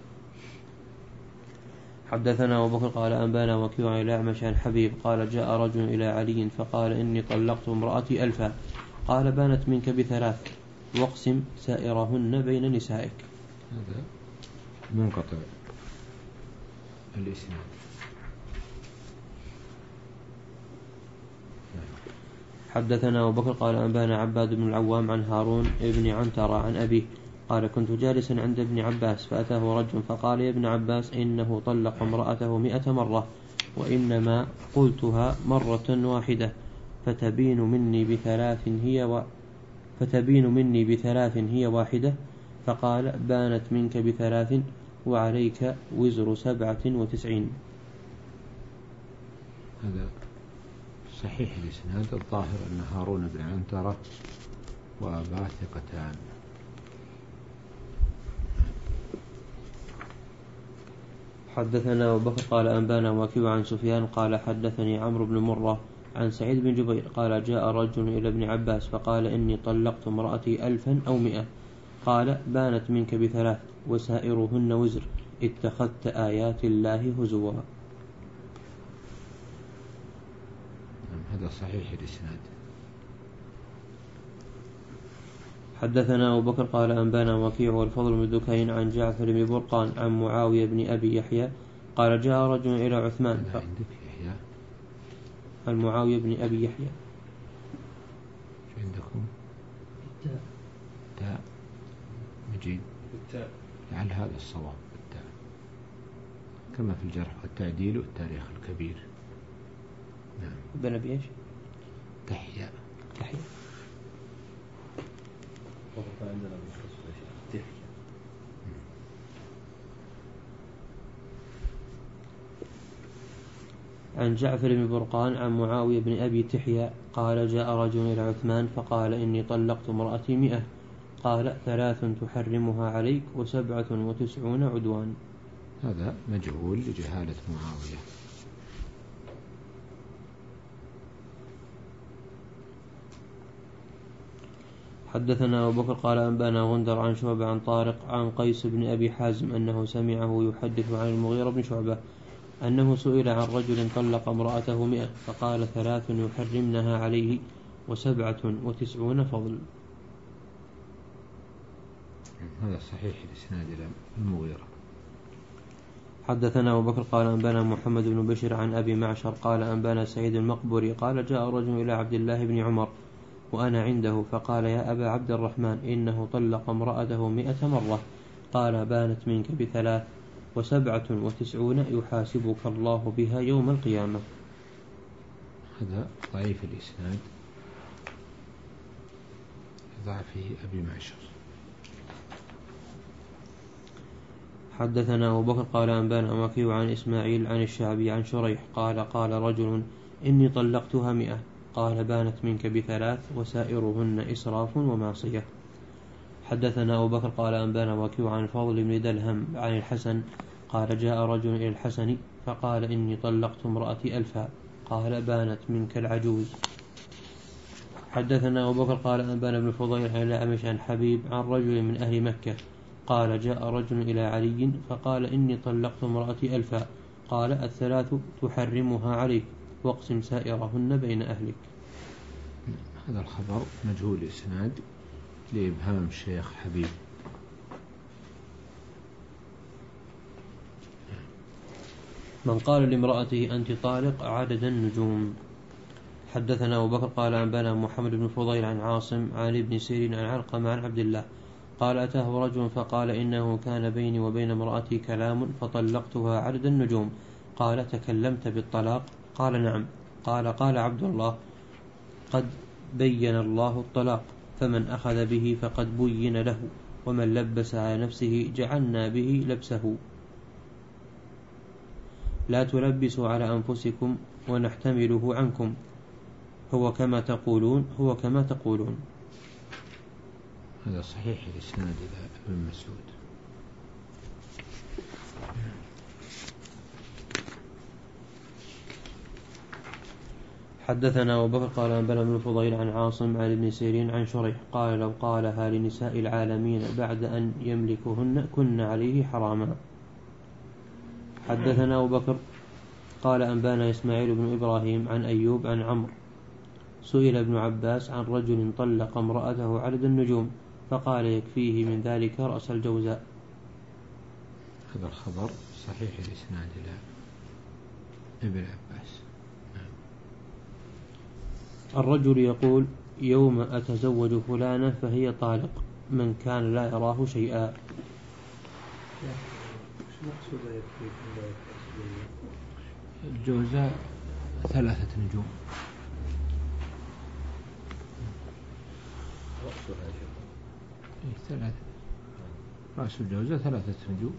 حدثنا أبو بكر قال أنبانا وكيع عن الأعمش عن حبيب قال جاء رجل إلى علي فقال إني طلقت امرأتي ألفا قال بانت منك بثلاث واقسم سائرهن بين نسائك. هذا منقطع الإسناد. حدثنا أبو بكر قال أنبانا عباد بن العوام عن هارون ابن عنترة عن أبيه قال كنت جالسا عند ابن عباس فأتاه رجل فقال يا ابن عباس إنه طلق امرأته مئة مرة وإنما قلتها مرة واحدة فتبين مني بثلاث هي و... فتبين مني بثلاث هي واحدة. فقال بانت منك بثلاث وعليك وزر سبعة وتسعين. هذا صحيح الإسناد. الظاهر أن هارون بن عنترة وأباه ثقتان. حدثنا أبو بكر قال أنبانا وكيع عن سفيان قال حدثني عمرو بن مرة عن سعيد بن جبير قال جاء رجل إلى ابن عباس فقال إني طلقت امرأتي ألفا أو مئة قال بانت منك بثلاث وسائرهن وزر اتخذت آيات الله هزوا. هذا صحيح الإسناد. حدثنا أبو بكر قال أنبانا وكيع والفضل بن دكين عن جعفر بن برقان عن معاوية بن أبي يحيى قال جاء رجل إلى عثمان ف... عن معاوية بن أبي يحيى. عندكم التاء تاء مجيد التاء لعل هذا الصواب التاء كما في الجرح والتعديل والتاريخ الكبير. نعم. بن أبي إيش؟ تحيا تحيا. عندنا تحيا. عن جعفر بن برقان عن معاوية بن أبي تحيا قال جاء رجل إلى عثمان فقال إني طلقت امرأتي مئة قال ثلاث تحرمها عليك وسبعة وتسعون عدوان. هذا مجهول لجهالة معاوية. حدثنا أبو بكر قال أنبانا غندر عن شعبة عن طارق عن قيس بن أبي حازم أنه سمعه يحدث عن المغيرة بن شعبة أنه سئل عن رجل طلق امرأته مئة فقال ثلاث يحرمنها عليه وسبعة وتسعون فضل. هذا صحيح الإسناد إلى المغيرة. حدثنا أبو بكر قال أنبانا محمد بن بشر عن أبي معشر قال أنبانا سعيد المقبري قال جاء رجل إلى عبد الله بن عمر وأنا عنده فقال يا أبا عبد الرحمن إنه طلق امرأته مئة مرة قال بانت منك بثلاث وسبعة وتسعون يحاسبك الله بها يوم القيامة. هذا ضعيف الإسناد ضعف أبي معشر. حدثنا أبو بكر قال أنبانا وكيع عن إسماعيل عن الشعبي عن شريح قال قال رجل إني طلقتها مئة قال بانت منك بثلاث وسائرهن إسراف ومعصية. حدثنا أبو بكر قال أنبانا وكيع عن الفضل بن دلهم عن الحسن قال جاء رجل إلى الحسن فقال إني طلقت امرأتي ألفا قال بانت منك العجوز. حدثنا أبو بكر قال أنبانا بن فضيل عن الأعمش عن حبيب عن رجل من أهل مكة قال جاء رجل إلى علي فقال إني طلقت امرأتي ألفا قال الثلاث تحرمها عليك واقسم سائرهن بين أهلك. هذا الخبر مجهول الإسناد لإبهام الشيخ حبيب. من قال لامرأته أنت طالق عدد النجوم. حدثنا أبو بكر قال أنبانا محمد بن فضيل عن عاصم عن ابن سيرين عن علقمة عن عبد الله قال أتاه رجل فقال إنه كان بيني وبين امرأتي كلام فطلقتها عدد النجوم قال تكلمت بالطلاق قال نعم قال قال عبد الله قد بين الله الطلاق فمن أخذ به فقد بين له ومن لبس على نفسه جعلنا به لبسه لا تلبسوا على أنفسكم ونحتمله عنكم هو كما تقولون هو كما تقولون. هذا صحيح الإسناد إلى ابن مسعود. حدثنا أبو بكر قال أنبانا بن فضيل عن عاصم عن ابن سيرين عن شريح قال لو قالها لنساء العالمين بعد أن يملكهن كن عليه حراما. حدثنا أبو بكر قال أنبانا إسماعيل بن إبراهيم عن أيوب عن عمرو سئل ابن عباس عن رجل طلق امرأته عدد النجوم فقال يكفيه من ذلك رأس الجوزاء. هذا الخبر صحيح الإسناد إلى ابن عباس. الرجل يقول يوم أتزوج فلانة فهي طالق من كان لا يراه شيئا. الجوزاء ثلاثة نجوم. ثلاثة رأس الجوزاء ثلاثة نجوم.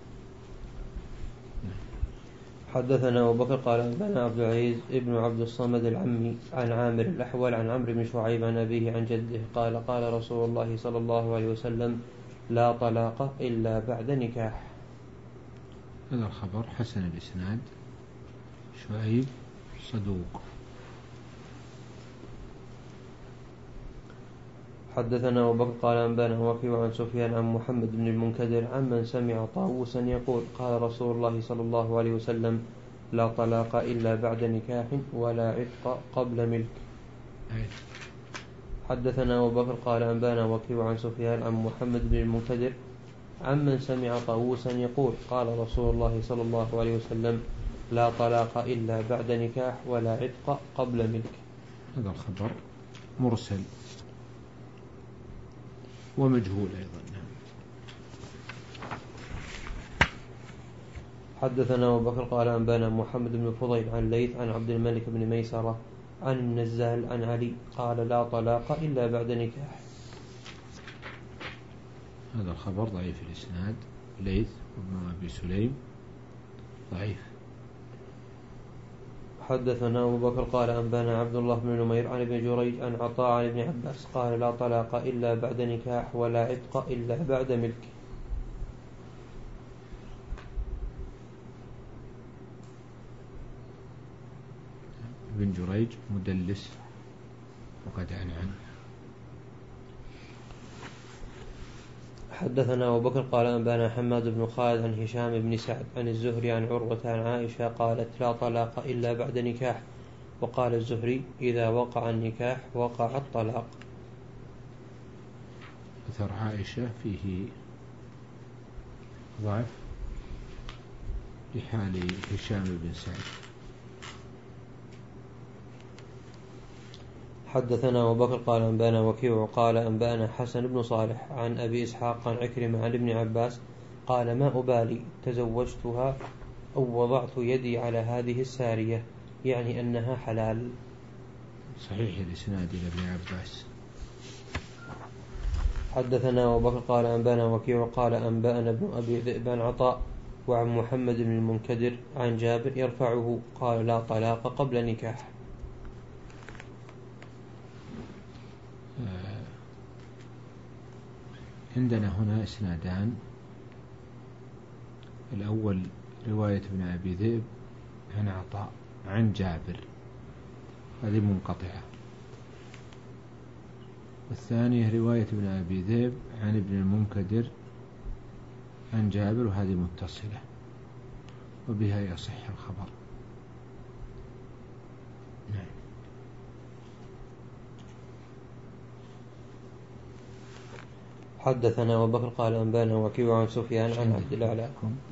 حدثنا أبو بكر قال أنبانا عبد العزيز ابن عبد الصمد العمي عن عامر الأحول عن عمرو بن شعيب عن أبيه عن جده قال قال رسول الله صلى الله عليه وسلم لا طلاق إلا بعد نكاح. هذا الخبر حسن الإسناد شعيب صدوق. حدثنا أبو بكر قال أنبانا وكيع عن سفيان عن محمد بن المنكدر عمن سمع طاووسا يقول قال رسول الله صلى الله عليه وسلم لا طلاق إلا بعد نكاح ولا عتق قبل ملك. حدثنا أبو بكر قال أنبانا وكيع عن سفيان عن محمد بن المنكدر عمن سمع طاووسا يقول قال رسول الله صلى الله عليه وسلم لا طلاق إلا بعد نكاح ولا عتق قبل ملك. هذا الخبر مرسل ومجهول أيضا. حدثنا أبو بكر قال أنبانا محمد بن فضيل عن ليث عن عبد الملك بن ميسرة عن النزال عن علي قال لا طلاق إلا بعد نكاح. هذا الخبر ضعيف الإسناد ليث وابن أبي سليم ضعيف. حدثنا أبو بكر قال أنبانا عبد الله بن نمير عن ابن جريج عن عطاء عن ابن عباس قال لا طلاق إلا بعد نكاح ولا عتق إلا بعد ملك. ابن جريج مدلس وقد عن عنه. حدثنا أبو بكر قال أنبانا حماد بن خالد عن هشام بن سعد عن الزهري عن عروة عن عائشة قالت لا طلاق إلا بعد نكاح وقال الزهري إذا وقع النكاح وقع الطلاق. أثر عائشة فيه ضعف لحال هشام بن سعد. حدثنا أبو بكر قال أنبانا وكيع قال أنبانا حسن بن صالح عن أبي إسحاق عن عكرمة عن ابن عباس قال ما أبالي تزوجتها أو وضعت يدي على هذه السارية يعني أنها حلال. صحيح الإسناد إلى ابن عباس. حدثنا أبو بكر قال أنبانا وكيع قال أنبأنا ابن أبي ذئب عن عطاء وعن محمد بن المنكدر عن جابر يرفعه قال لا طلاق قبل نكاح. عندنا هنا إسنادان، الأول رواية ابن أبي ذئب عن عطاء عن جابر، هذه منقطعة. والثانية رواية ابن أبي ذئب عن ابن المنكدر عن جابر، وهذه متصلة وبها يصح الخبر. نعم. حدثنا أبو بكر قال أنبانا وكيع عن سفيان عن عبد الأعلى.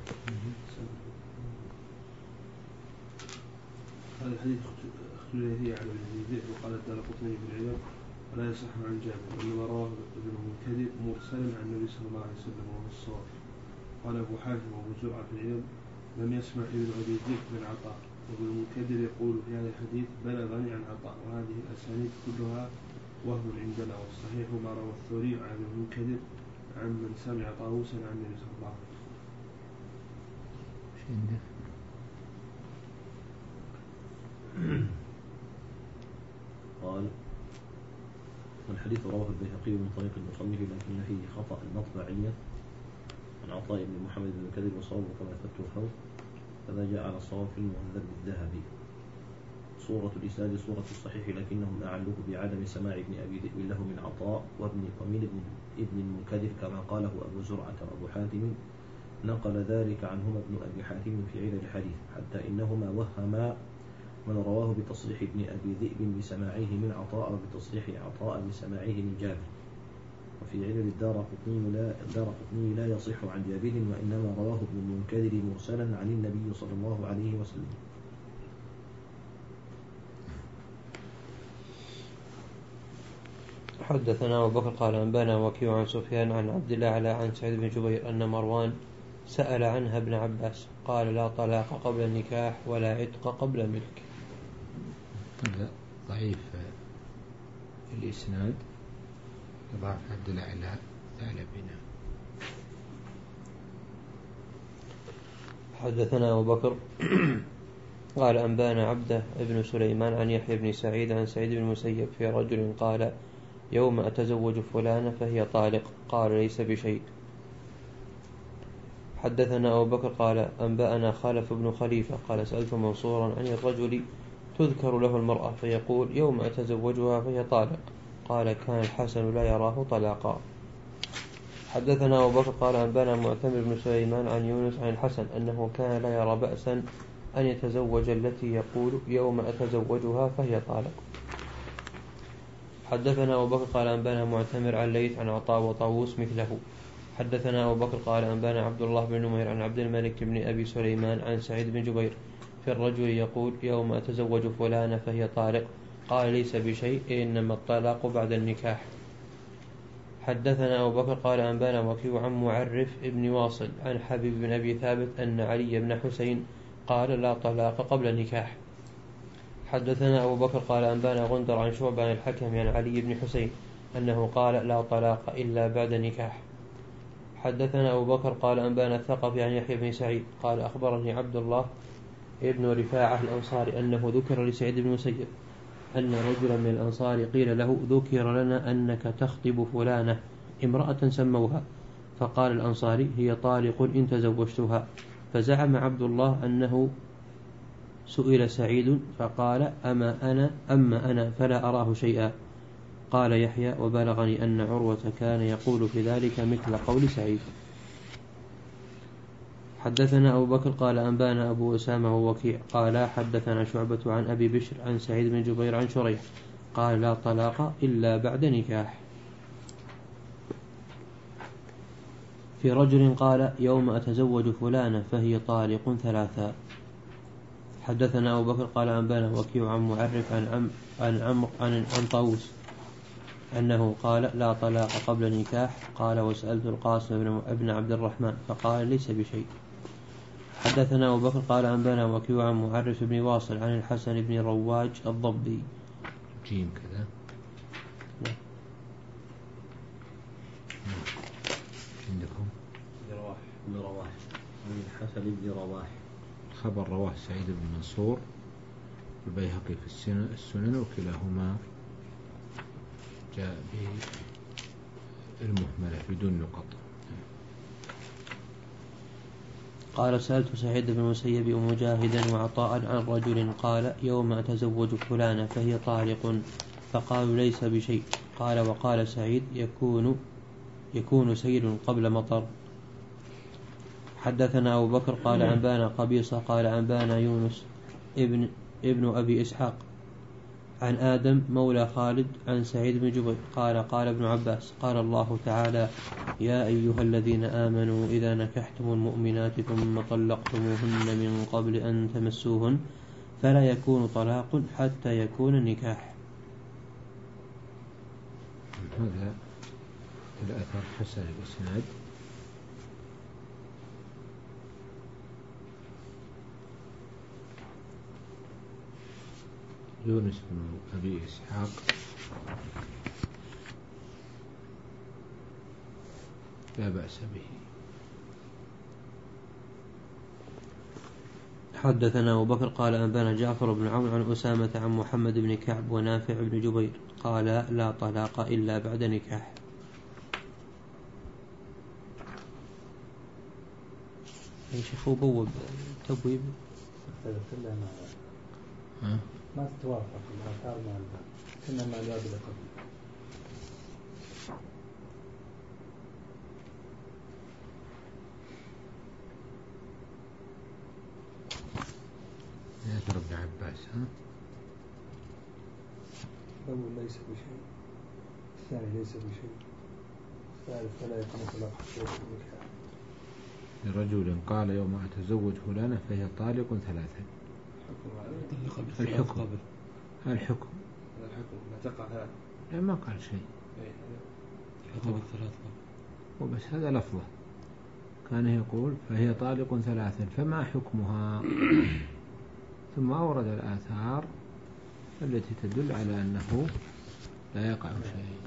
هذا الحديث اختلف فيه عن ابن أبي ذئب وقال الدارقطني في العلم ولا يصح عن جابر، وإنما رواه ابن المنكدر مرسلا عن النبي صلى الله عليه وسلم وهو الصواب. قال أبو حاتم وأبو زرعة في العلم لم يسمع ابن أبي ذئب من عطاء، وابن المنكدر يقول في هذا الحديث بلغني عن عطاء، وهذه الأسانيد كلها وهم عندنا، والصحيح ما روى الثوري عن ابن المنكدر عن من سمع طاووسا عن النبي صلى الله عليه وسلم. قال والحديث رواه البيهقي من طريق المصنف لكن فيه خطأ المطبعية عن عطاء بن محمد بن كذب وصواب كما أثبته فوق، فذا جاء على الصواب في المهذب الذهبي. صورة الإسناد صورة الصحيح لكنهم أعلوه بعدم سماع ابن أبي ذئب له من عطاء وابن ومن ابن, ابن المنكدر كما قاله أبو زرعة وأبو حاتم، نقل ذلك عنهما ابن أبي حاتم في علل الحديث، حتى إنهما وهما من رواه بتصريح ابن أبي ذئب بسماعه من عطاء وبتصريح عطاء بسماعه من جابر. وفي علل الدارقطني لا, الدارقطني لا يصح عن جابر، وإنما رواه ابن المنكدر مرسلا عن النبي صلى الله عليه وسلم. حدثنا أبو بكر قال أنبانا وكيع عن سفيان عن عبد الأعلى عن سعيد بن جبير أن مروان سأل عنها ابن عباس قال لا طلاق قبل النكاح ولا عتق قبل ملك. هذا ضعيف الإسناد، ضعف عبد الأعلى ثعلبنا. حدثنا أبو بكر قال أنبانا عبده ابن سليمان عن يحيى بن سعيد عن سعيد بن المسيب في رجل قال يوم أتزوج فلانة فهي طالق، قال ليس بشيء. حدثنا أبو بكر قال أنبأنا خالف بن خليفة قال سألت منصورا عن الرجل تذكر له المرأة فيقول يوم أتزوجها فهي طالق، قال كان الحسن لا يراه طلاقا. حدثنا أبو بكر قال أنبأنا معتمر بن سليمان عن يونس عن الحسن أنه كان لا يرى بأسا أن يتزوج التي يقول يوم أتزوجها فهي طالق. حدثنا أبو بكر قال أنبأنا معتمر عن ليث عن عطاء وطاووس مثله. حدثنا أبو بكر قال أنبأنا عبد الله بن نمير عن عبد الملك بن أبي سليمان عن سعيد بن جبير في الرجل يقول يوم أتزوج فلانة فهي طالق، قال ليس بشيء إنما الطلاق بعد النكاح. حدثنا أبو بكر قال أنبأنا وكيع عن معرف ابن واصل عن حبيب بن أبي ثابت أن علي بن حسين قال لا طلاق قبل نكاح. حدثنا أبو بكر قال أنبأنا غندر عن شعبة عن الحكم عن علي بن حسين أنه قال لا طلاق إلا بعد نكاح. حدثنا أبو بكر قال أنبأنا الثقفي عن يحيى بن سعيد قال أخبرني عبد الله ابن رفاعة الأنصاري أنه ذكر لسعيد بن المسيب أن رجلا من الأنصار قيل له ذكر لنا أنك تخطب فلانة امرأة سموها، فقال الأنصاري هي طالق إن تزوجتها، فزعم عبد الله أنه سئل سعيد فقال أما أنا أما أنا فلا أراه شيئا. قال يحيى وبلغني أن عروة كان يقول في ذلك مثل قول سعيد. حدثنا أبو بكر قال أنبانا أبو أسامة ووكيع قال حدثنا شعبة عن أبي بشر عن سعيد بن جبير عن شريح قال لا طلاق إلا بعد نكاح. في رجل قال يوم أتزوج فلانة فهي طالق ثلاثا. حدثنا أبو بكر قال أنبانا وكيع عن معرف عن عم عن عمرو عن, عن طاووس أنه قال لا طلاق قبل نكاح، قال وسألت القاسم بن عبد الرحمن فقال ليس بشيء. حدثنا أبو بكر قال أنبانا وكيع عن معرف بن واصل عن الحسن بن رواج الضبي جيم كذا عندكم لرواح لرواح من الحسن بن رواح. خبر رواه سعيد بن منصور البيهقي في السنن, السنن وكلاهما جاء بالمهملة بدون نقط. قال سألت سعيد بن المسيب ومجاهدا وعطاء عن رجل قال يوم أتزوج فلانة فهي طالق، فقالوا ليس بشيء. قال وقال سعيد يكون يكون سيل قبل مطر. حدثنا أبو بكر قال أنبانا قبيصة قال أنبانا يونس ابن, ابن أبي إسحاق عن آدم مولى خالد عن سعيد بن جبير قال قال ابن عباس قال الله تعالى يا أيها الذين آمنوا إذا نكحتم المؤمنات ثم طلقتموهن من قبل أن تمسوهن فلا يكون طلاق حتى يكون نكاح. هذا الأثر حسن الإسناد. يونس بن أبي إسحاق لا بأس به. حدثنا أبو بكر قال أنبانا جعفر بن عون عن أسامة عن محمد بن كعب ونافع بن جبير قال لا طلاق إلا بعد نكاح. يا شيخ بوب تبويب ما ما تتوافق الآثار مع الباب كنا مع الباب اللي قبل. يا ابن عباس ها الأول ليس بشيء، الثاني ليس بشيء، الثالث فلا يكون طلاق حتى يكون نكاح. لرجل قال يوم أتزوج فلانة فهي طالق ثلاثا. الحكم الحكم الحكم لا تقع هذا لا ما قال شيء وبس هذا لفظه كان يقول فهي طالق ثلاثا فما حكمها. ثم أورد الآثار التي تدل على أنه لا يقع شيء.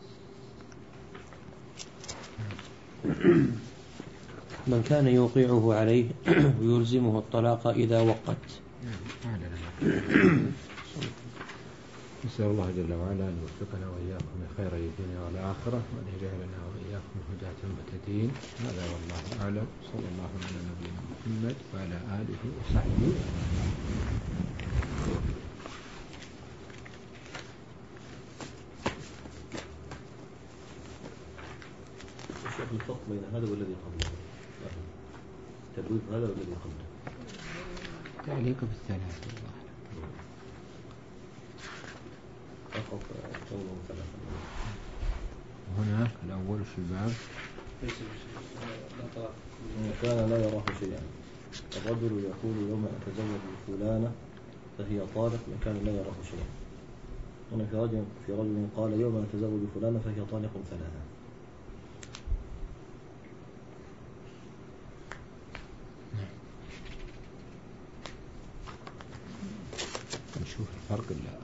من كان يوقعه عليه ويلزمه الطلاق إذا وقت. نسأل الله جل وعلا أن يوفقنا وإياكم لخير الدنيا والآخرة وأن يجعلنا وإياكم هداة مهتدين. هذا والله أعلم. صلى الله على نبينا محمد وعلى آله وصحبه. الشيخ الفرق بين هذا والذي قبله تبويب هذا والذي قبله تعليق بالثلاثة الله فقط كونه ثلاثة. هناك الأول في الباب كان لا يراه شيئا. الرجل يقول يوم أتزوج فلانة فهي طالق من كان لا يراه شيئا. هنا في رجل في رجل قال يوم أتزوج فلانة فهي طالق ثلاثة. نشوف الفرق الله.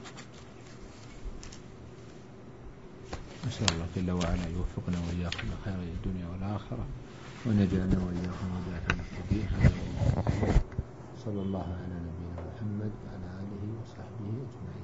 نسأل الله جل وعلا يوفقنا وإياكم لخير الدنيا والآخرة وأن يجعلنا وإياكم هداة مهتدين. صلى الله على نبينا محمد وعلى آله وصحبه أجمعين.